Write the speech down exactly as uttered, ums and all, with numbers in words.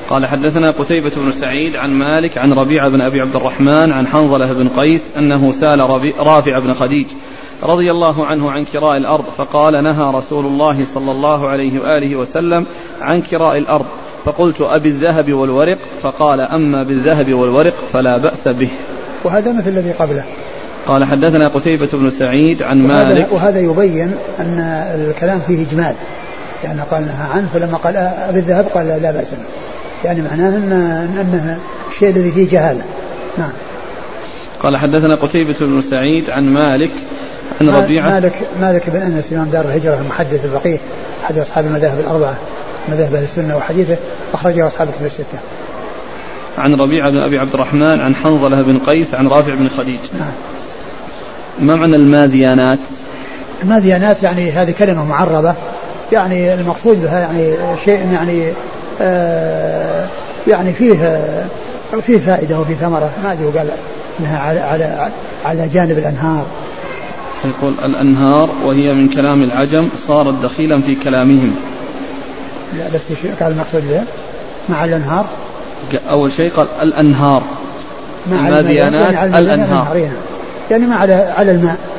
قال حدثنا قتيبة بن سعيد عن مالك عن ربيعة بن أبي عبد الرحمن عن حنظلة بن قيس أنه سأل رافع بن خديج رضي الله عنه عن كراء الأرض فقال نهى رسول الله صلى الله عليه وآله وسلم عن كراء الأرض فقلت أبي الذهب والورق فقال أما بالذهب والورق فلا بأس به. وهذا مثل الذي قبله. قال حدثنا قتيبة بن سعيد عن وهذا مالك. وهذا يبين أن الكلام فيه إجمال يعني قال نهى عنه فلما قال أبي الذهب قال لا بأس به يعني معناه أن أنه الشيء الذي فيه جهالة. نعم. قال حدثنا قتيبة بن سعيد عن مالك عن ربيعة مالك مالك بن أنس إمام دار الهجرة المحدث الفقيه أحد أصحاب المذاهب الأربعة مذاهب أهل السنة وحديثه أخرجه أصحاب الكتب الستة. عن ربيعة بن أبي عبد الرحمن عن حنظلة بن قيس عن رافع بن خديج. نعم. ما معنى الماديانات؟ الماديانات يعني هذه كلمة معربة يعني المقصود بها يعني شيء يعني آه يعني فيه فيه فائدة وفيه ثمرة. ما أدري قال إنها على على على جانب الأنهار. يقول الأنهار وهي من كلام العجم صارت دخيلا في كلامهم. لا بس قال المقصود بها مع الأنهار. أول شيء قال الأنهار مع الماديانات يعني الأنهار يعني ما على على الماء